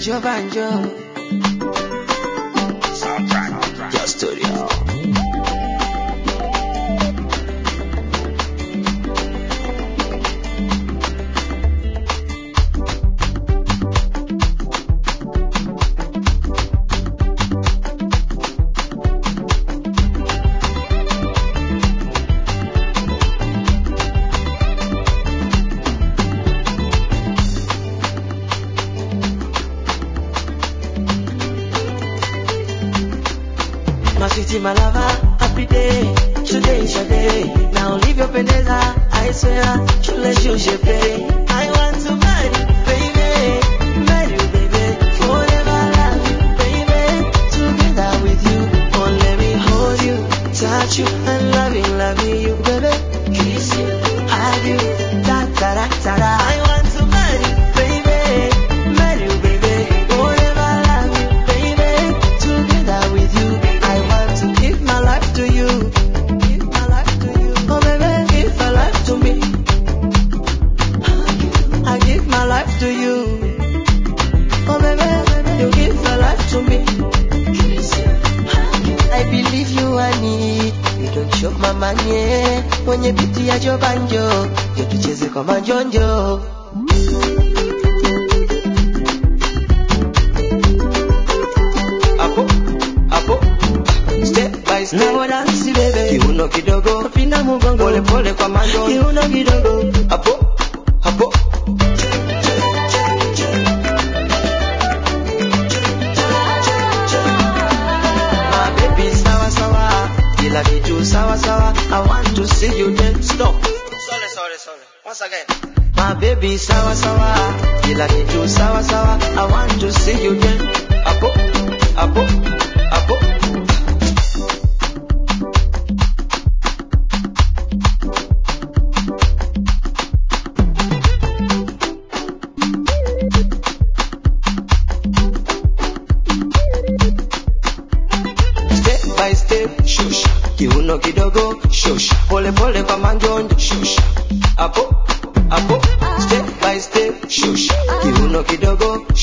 your banjo. Soundtrack. Your studio. My sweetie, my lover, happy day. Today is your day. Now leave your pendeza. I swear, truly you should pay. I want to marry you, baby. Marry you, baby. Forever love you, baby. Together with you. Oh, let me hold you, touch you, and loving you, baby. Kiss you, hug you, da da da da da. I want to marry you, baby. Marry you, baby. Forever love you, baby. Together with you. I want to give my life to you. Give my life to you. Oh baby, give my life to me. I give my life to you. Oh baby, you give your life to me. I believe you and me. You don't choke my money. When you beat ya your banjo, you tucheze kwa manjonjo. Apo, step by step. Now dance baby, kiuno kidogo, pinda mugongo, pole pole kwa manjo, kiuno kidogo. Apo. My baby sawa sawa, kila kitu sawa sawa. I want to see you dance. Stop. Sorry. Once again. My baby sawa sawa, kila kitu sawa sawa. I want to see you dance. Apo. Step by step, shusha, kiuno kidogo, shusha, pole pole kwa manjonjo, shusha, apo, step by step, shusha, kiuno kidogo,